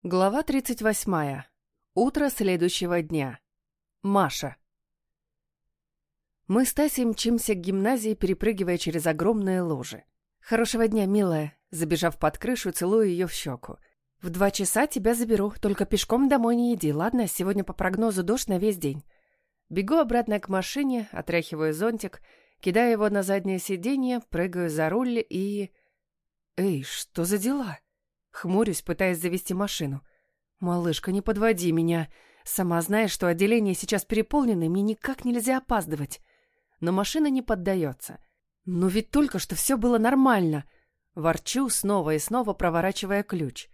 Глава 38. Утро следующего дня. Маша. Мы с Тасей мчимся к гимназии, перепрыгивая через огромные лужи. «Хорошего дня, милая!» Забежав под крышу, целую ее в щеку. «В 2 часа тебя заберу, только пешком домой не иди, ладно? Сегодня по прогнозу дождь на весь день». Бегу обратно к машине, отряхиваю зонтик, кидаю его на заднее сиденье, прыгаю за руль и... «Эй, что за дела?» Хмурюсь, пытаясь завести машину. «Малышка, не подводи меня. Сама знаешь, что отделение сейчас переполнено, и мне никак нельзя опаздывать». Но машина не поддается. «Ну ведь только что все было нормально!» Ворчу, снова и снова проворачивая ключ.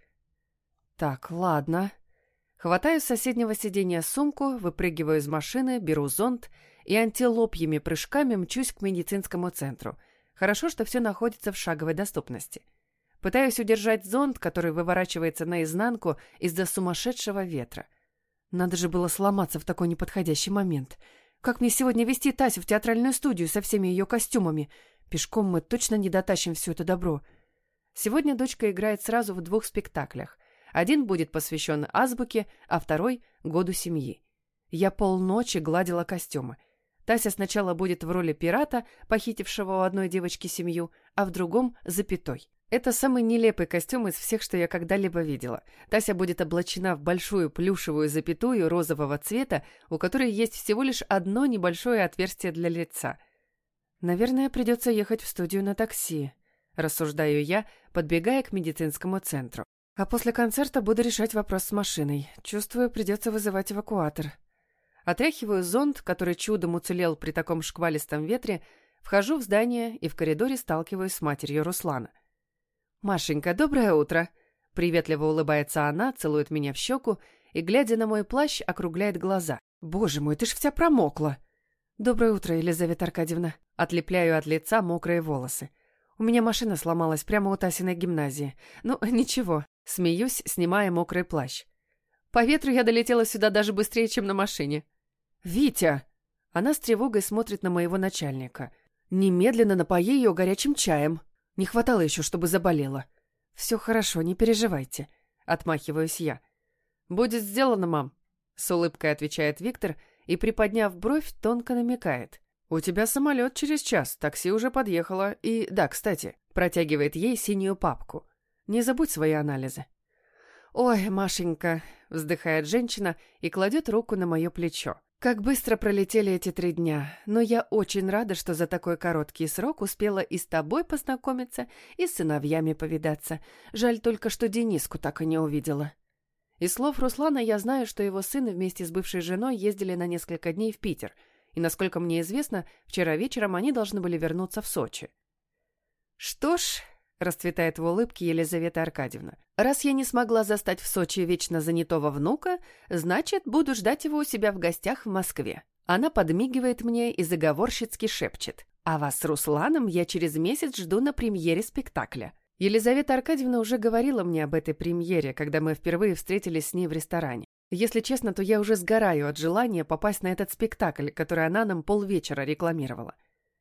«Так, ладно». Хватаю с соседнего сиденья сумку, выпрыгиваю из машины, беру зонт и антилопьими прыжками мчусь к медицинскому центру. Хорошо, что все находится в шаговой доступности. Пытаюсь удержать зонт, который выворачивается наизнанку из-за сумасшедшего ветра. Надо же было сломаться в такой неподходящий момент. Как мне сегодня везти Тасю в театральную студию со всеми ее костюмами? Пешком мы точно не дотащим все это добро. Сегодня дочка играет сразу в 2 спектаклях. Один будет посвящен азбуке, а второй — году семьи. Я полночи гладила костюмы. Тася сначала будет в роли пирата, похитившего у одной девочки семью, а в другом — запятой. Это самый нелепый костюм из всех, что я когда-либо видела. Тася будет облачена в большую плюшевую запятую розового цвета, у которой есть всего лишь одно небольшое отверстие для лица. «Наверное, придется ехать в студию на такси», — рассуждаю я, подбегая к медицинскому центру. «А после концерта буду решать вопрос с машиной. Чувствую, придется вызывать эвакуатор». Отряхиваю зонт, который чудом уцелел при таком шквалистом ветре, вхожу в здание и в коридоре сталкиваюсь с матерью Руслана. «Машенька, доброе утро!» Приветливо улыбается она, целует меня в щеку и, глядя на мой плащ, округляет глаза. «Боже мой, ты ж вся промокла!» «Доброе утро, Елизавета Аркадьевна!» Отлепляю от лица мокрые волосы. «У меня машина сломалась прямо у Тасиной гимназии. Ну, ничего». Смеюсь, снимая мокрый плащ. «По ветру я долетела сюда даже быстрее, чем на машине». «Витя!» Она с тревогой смотрит на моего начальника. «Немедленно напои ее горячим чаем. Не хватало еще, чтобы заболела». «Все хорошо, не переживайте», — отмахиваюсь я. «Будет сделано, мам», — с улыбкой отвечает Виктор и, приподняв бровь, тонко намекает. «У тебя самолет через час, такси уже подъехало, и, да, кстати», — протягивает ей синюю папку. «Не забудь свои анализы». «Ой, Машенька», — вздыхает женщина и кладет руку на мое плечо. «Как быстро пролетели эти 3 дня, но я очень рада, что за такой короткий срок успела и с тобой познакомиться, и с сыновьями повидаться. Жаль только, что Дениску так и не увидела». Из слов Руслана я знаю, что его сын вместе с бывшей женой ездили на несколько дней в Питер, и, насколько мне известно, вчера вечером они должны были вернуться в Сочи. «Что ж», — расцветает в улыбке Елизавета Аркадьевна, «раз я не смогла застать в Сочи вечно занятого внука, значит, буду ждать его у себя в гостях в Москве». Она подмигивает мне и заговорщицки шепчет. «А вас с Русланом я через месяц жду на премьере спектакля». Елизавета Аркадьевна уже говорила мне об этой премьере, когда мы впервые встретились с ней в ресторане. Если честно, то я уже сгораю от желания попасть на этот спектакль, который она нам полвечера рекламировала.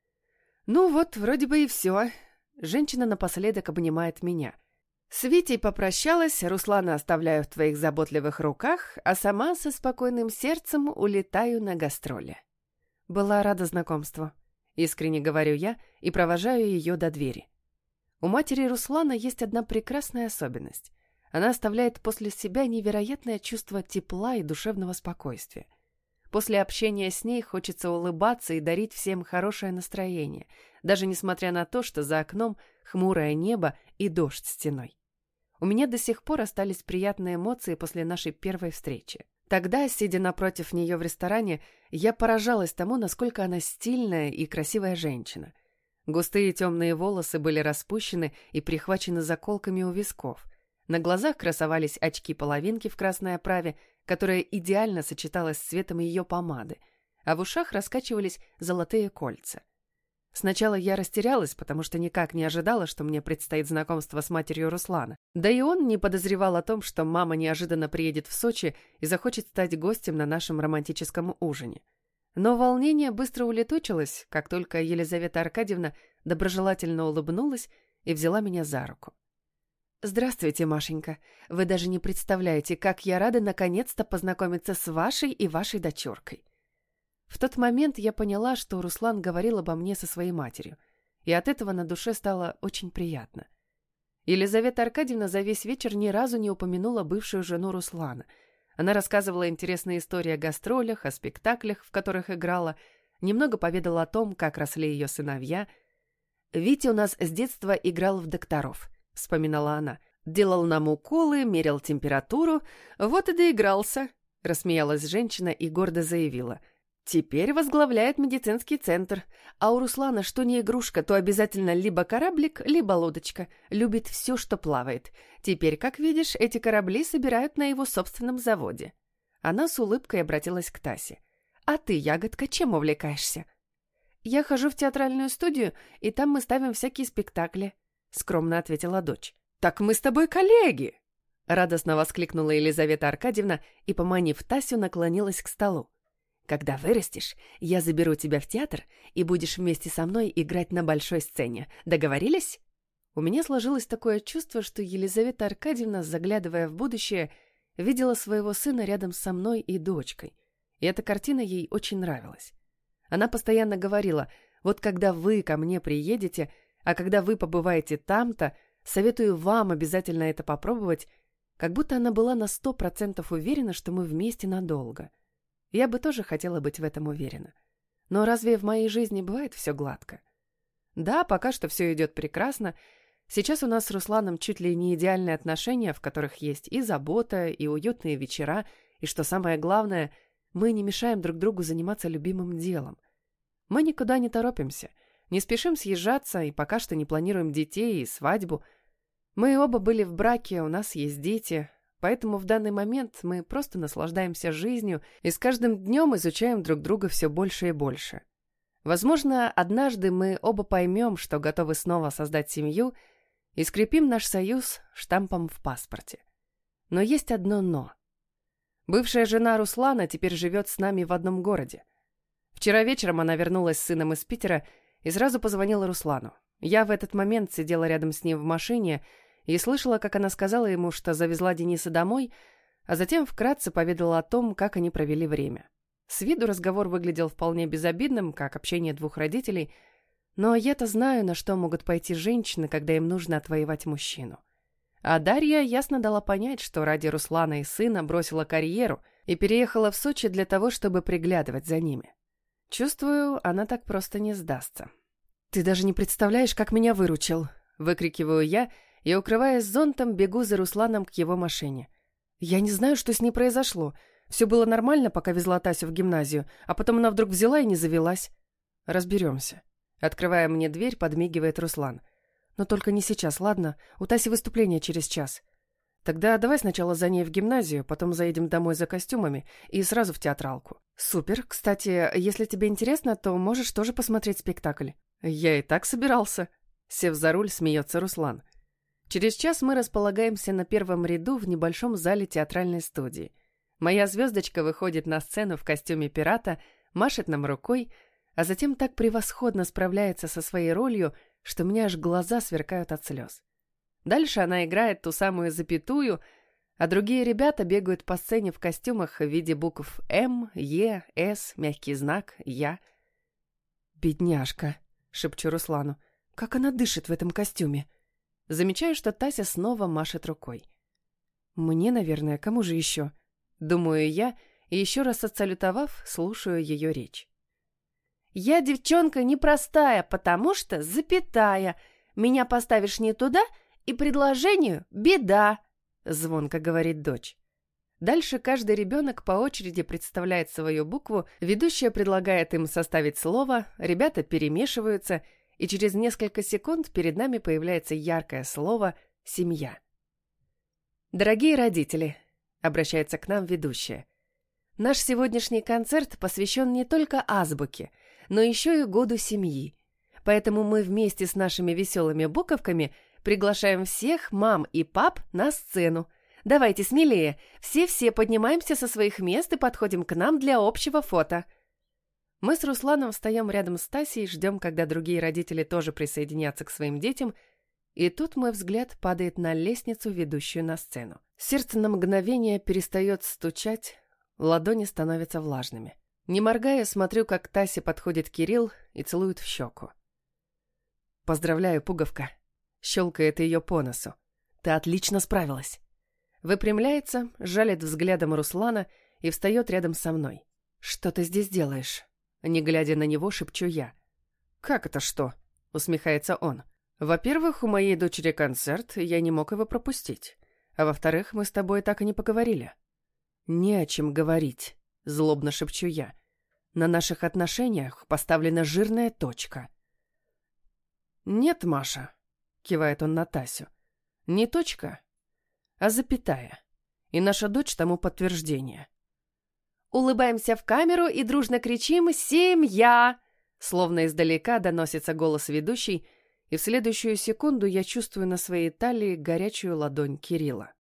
«Ну вот, вроде бы и все». Женщина напоследок обнимает меня. «С Витей попрощалась, Руслана оставляю в твоих заботливых руках, а сама со спокойным сердцем улетаю на гастроли». Была рада знакомству. Искренне говорю я и провожаю ее до двери. У матери Руслана есть одна прекрасная особенность. Она оставляет после себя невероятное чувство тепла и душевного спокойствия. После общения с ней хочется улыбаться и дарить всем хорошее настроение, даже несмотря на то, что за окном хмурое небо и дождь стеной. У меня до сих пор остались приятные эмоции после нашей первой встречи. Тогда, сидя напротив нее в ресторане, я поражалась тому, насколько она стильная и красивая женщина. Густые темные волосы были распущены и прихвачены заколками у висков. На глазах красовались очки-половинки в красной оправе, которая идеально сочеталась с цветом ее помады, а в ушах раскачивались золотые кольца. Сначала я растерялась, потому что никак не ожидала, что мне предстоит знакомство с матерью Руслана. Да и он не подозревал о том, что мама неожиданно приедет в Сочи и захочет стать гостем на нашем романтическом ужине. Но волнение быстро улетучилось, как только Елизавета Аркадьевна доброжелательно улыбнулась и взяла меня за руку. «Здравствуйте, Машенька. Вы даже не представляете, как я рада наконец-то познакомиться с вашей и вашей дочуркой». В тот момент я поняла, что Руслан говорил обо мне со своей матерью, и от этого на душе стало очень приятно. Елизавета Аркадьевна за весь вечер ни разу не упомянула бывшую жену Руслана. Она рассказывала интересные истории о гастролях, о спектаклях, в которых играла, немного поведала о том, как росли ее сыновья. «Витя у нас с детства играл в докторов», — вспоминала она. «Делал нам уколы, мерил температуру, вот и доигрался», — рассмеялась женщина и гордо заявила. «Теперь возглавляет медицинский центр, а у Руслана что не игрушка, то обязательно либо кораблик, либо лодочка. Любит все, что плавает. Теперь, как видишь, эти корабли собирают на его собственном заводе». Она с улыбкой обратилась к Тасе. «А ты, ягодка, чем увлекаешься?» «Я хожу в театральную студию, и там мы ставим всякие спектакли», — скромно ответила дочь. «Так мы с тобой коллеги!» Радостно воскликнула Елизавета Аркадьевна и, поманив Тасю, наклонилась к столу. «Когда вырастешь, я заберу тебя в театр, и будешь вместе со мной играть на большой сцене. Договорились?» У меня сложилось такое чувство, что Елизавета Аркадьевна, заглядывая в будущее, видела своего сына рядом со мной и дочкой. И эта картина ей очень нравилась. Она постоянно говорила: «Вот когда вы ко мне приедете, а когда вы побываете там-то, советую вам обязательно это попробовать», как будто она была на 100% уверена, что мы вместе надолго. Я бы тоже хотела быть в этом уверена. Но разве в моей жизни бывает все гладко? Да, пока что все идет прекрасно. Сейчас у нас с Русланом чуть ли не идеальные отношения, в которых есть и забота, и уютные вечера, и, что самое главное, мы не мешаем друг другу заниматься любимым делом. Мы никуда не торопимся, не спешим съезжаться и пока что не планируем детей и свадьбу. Мы оба были в браке, у нас есть дети, поэтому в данный момент мы просто наслаждаемся жизнью и с каждым днем изучаем друг друга все больше и больше. Возможно, однажды мы оба поймем, что готовы снова создать семью и скрепим наш союз штампом в паспорте. Но есть одно «но». Бывшая жена Руслана теперь живет с нами в одном городе. Вчера вечером она вернулась с сыном из Питера и сразу позвонила Руслану. Я в этот момент сидела рядом с ним в машине и слышала, как она сказала ему, что завезла Дениса домой, а затем вкратце поведала о том, как они провели время. С виду разговор выглядел вполне безобидным, как общение двух родителей, но я-то знаю, на что могут пойти женщины, когда им нужно отвоевать мужчину. А Дарья ясно дала понять, что ради Руслана и сына бросила карьеру и переехала в Сочи для того, чтобы приглядывать за ними. Чувствую, она так просто не сдастся. «Ты даже не представляешь, как меня выручил!» — выкрикиваю я, и, укрываясь зонтом, бегу за Русланом к его машине. Я не знаю, что с ней произошло. Все было нормально, пока везла Тасю в гимназию, а потом она вдруг взяла и не завелась. «Разберемся». Открывая мне дверь, подмигивает Руслан. «Но только не сейчас, ладно? У Таси выступление через час. Тогда давай сначала за ней в гимназию, потом заедем домой за костюмами и сразу в театралку». «Супер. Кстати, если тебе интересно, то можешь тоже посмотреть спектакль». «Я и так собирался». Сев за руль, смеется Руслан. Через час мы располагаемся на первом ряду в небольшом зале театральной студии. Моя звездочка выходит на сцену в костюме пирата, машет нам рукой, а затем так превосходно справляется со своей ролью, что у меня аж глаза сверкают от слез. Дальше она играет ту самую запятую, а другие ребята бегают по сцене в костюмах в виде букв М, Е, С, мягкий знак, Я. «Бедняжка», — шепчу Руслану, — «как она дышит в этом костюме?» Замечаю, что Тася снова машет рукой. «Мне, наверное, кому же еще?» Думаю я, и еще раз отсалютовав, слушаю ее речь. «Я девчонка непростая, потому что запятая. Меня поставишь не туда, и предложению беда», — звонко говорит дочь. Дальше каждый ребенок по очереди представляет свою букву, ведущая предлагает им составить слово, ребята перемешиваются, и через несколько секунд перед нами появляется яркое слово «семья». «Дорогие родители», — обращается к нам ведущая, — «наш сегодняшний концерт посвящен не только азбуке, но еще и году семьи. Поэтому мы вместе с нашими веселыми буковками приглашаем всех мам и пап на сцену. Давайте смелее, все-все поднимаемся со своих мест и подходим к нам для общего фото». Мы с Русланом встаем рядом с Тасей и ждем, когда другие родители тоже присоединятся к своим детям, И тут мой взгляд падает на лестницу, ведущую на сцену. Сердце на мгновение перестает стучать, ладони становятся влажными. Не моргая, смотрю, как к Тасе подходит Кирилл и целует в щеку. «Поздравляю, пуговка!» Щелкает ее по носу. «Ты отлично справилась!» Выпрямляется, жалит взглядом Руслана и встает рядом со мной. «Что ты здесь делаешь?» Не глядя на него, шепчу я. «Как это что?» — усмехается он. «Во-первых, у моей дочери концерт, и я не мог его пропустить. А во-вторых, мы с тобой так и не поговорили». «Не о чем говорить», — злобно шепчу я. «На наших отношениях поставлена жирная точка». «Нет, Маша», — кивает он на Тасю, — «не точка, а запятая. И наша дочь тому подтверждение». Улыбаемся в камеру и дружно кричим «Семья!». Словно издалека доносится голос ведущей, и в следующую секунду я чувствую на своей талии горячую ладонь Кирилла.